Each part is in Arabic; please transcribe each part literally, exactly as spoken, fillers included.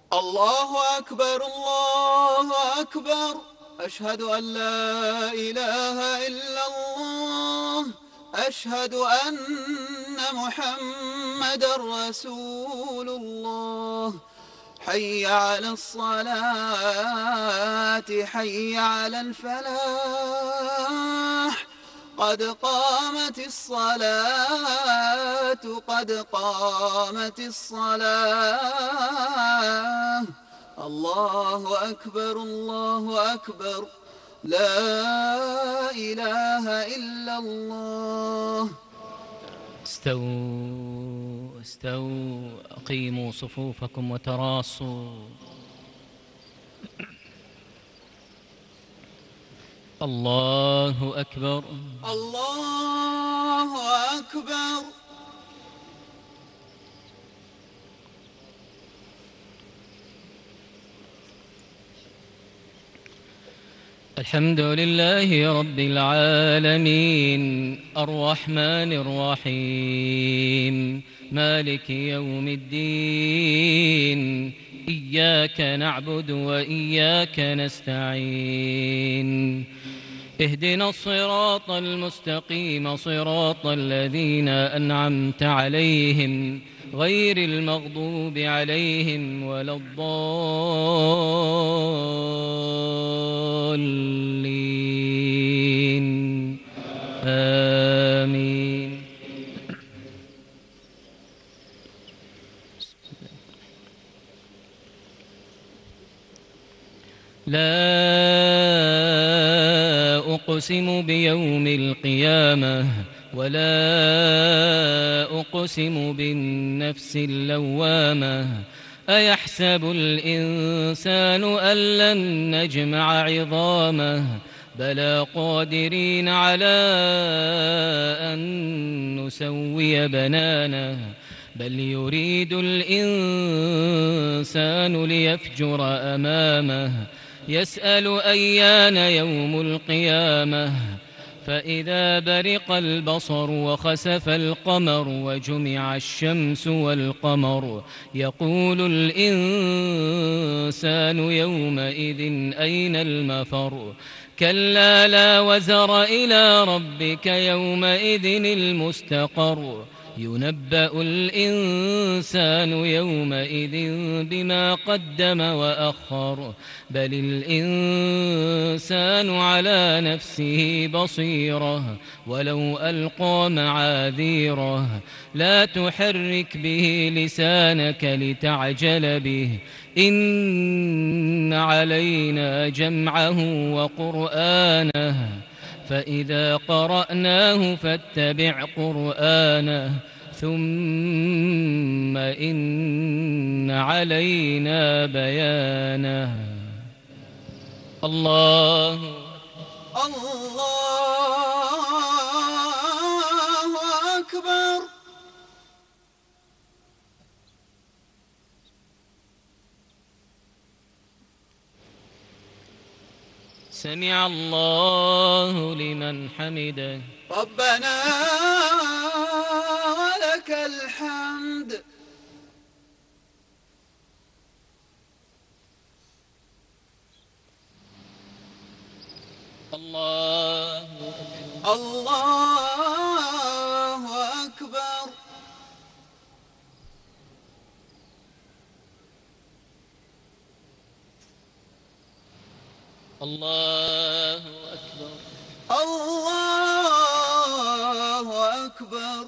الله أكبر الله أكبر، أشهد أن لا إله إلا الله، أشهد أن محمدًا رسول الله. حي على الصلاة حي على الفلاح، قد قامت الصلاة قد قامت الصلاة. الله أكبر الله أكبر، لا إله إلا الله. استووا استووا أقيموا صفوفكم وتراصوا. الله أكبر الله أكبر. الحمد لله رب العالمين، الرحمن الرحيم، مالك يوم الدين، إياك نعبد وإياك نستعين، اهدنا الصراط المستقيم، صراط الذين أنعمت عليهم غير المغضوب عليهم ولا الضالين، آمين. لا أقسم بيوم القيامة ولا أقسم بالنفس اللوامة، أيحسب الإنسان أن لن نجمع عظامه، بلى قادرين على أن نسوي بنانه، بل يريد الإنسان ليفجر أمامه، يسأل أيان يوم القيامة، فإذا برق البصر وخسف القمر وجمع الشمس والقمر، يقول الإنسان يومئذ أين المفر، كلا لا وزر إلى ربك يومئذ المستقر، ينبأ الإنسان يومئذ بما قدم وأخر، بل الإنسان على نفسه بصيرة ولو ألقى معاذيره، لا تحرك به لسانك لتعجل به، إن علينا جمعه وقرآنه، فإذا قرأناه فاتبع قرآنه، ثم إن علينا بيانه. الله الله أكبر. سمع الله لمن حمده. ربنا ولك الحمد. الله الله أكبر. الله أكبر. الله أكبر.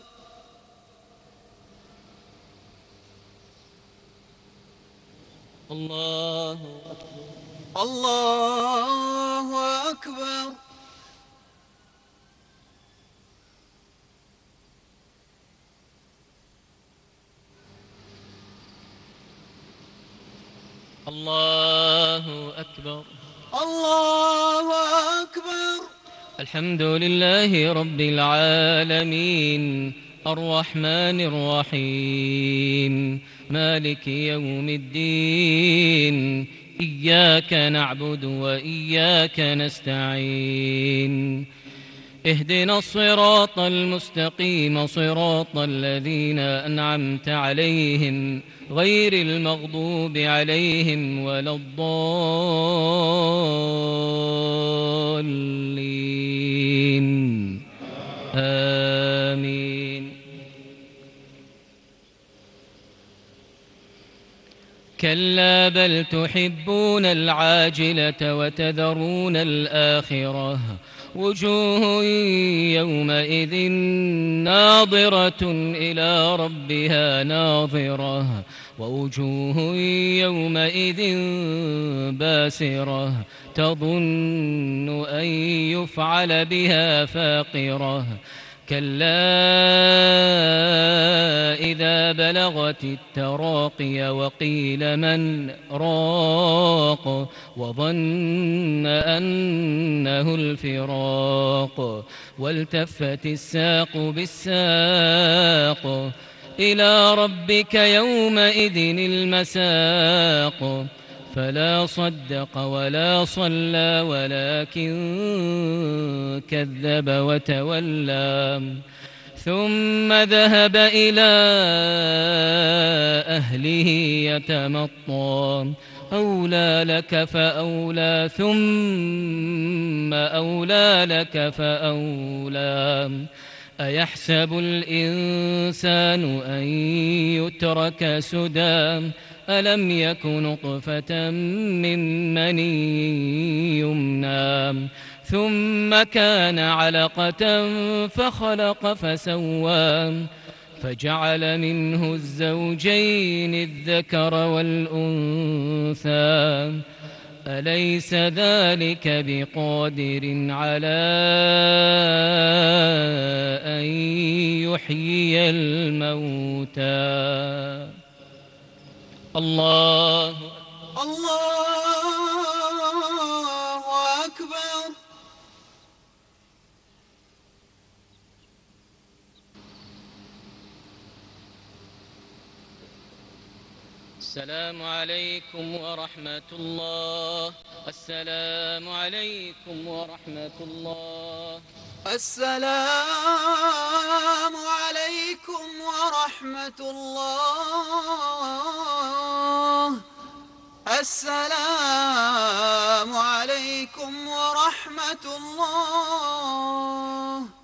الله أكبر. الله أكبر. الله أكبر. الله أكبر. الحمد لله رب العالمين، الرحمن الرحيم، مالك يوم الدين، إياك نعبد وإياك نستعين، اهدنا الصراط المستقيم صراط الذين أنعمت عليهم غير المغضوب عليهم ولا الضالين آمين. كلا بل تحبون العاجلة وتذرون الآخرة وجوه يومئذ ناظرة إلى ربها ناظرة ووجوه يومئذ باسرة تظن أن يفعل بها فاقرة كلا إذا بلغت التراقي وقيل من راق وظن أنه الفراق والتفت الساق بالساق إلى ربك يومئذ المساق فلا صدق ولا صلى ولكن كذب وتولى ثم ذهب إلى أهله يتمطى أولى لك فأولى ثم أولى لك فأولى أيحسب الإنسان أن يترك سدى ألم يك نطفة من مني يمنى ثم كان علقة فخلق فسوى فجعل منه الزوجين الذكر والأنثى أليس ذلك بقادر على أن يحيي الموتى الله الله أكبر. السلام عليكم ورحمة الله. السلام عليكم ورحمة الله. السلام عليكم ورحمة الله. السلام عليكم ورحمة الله.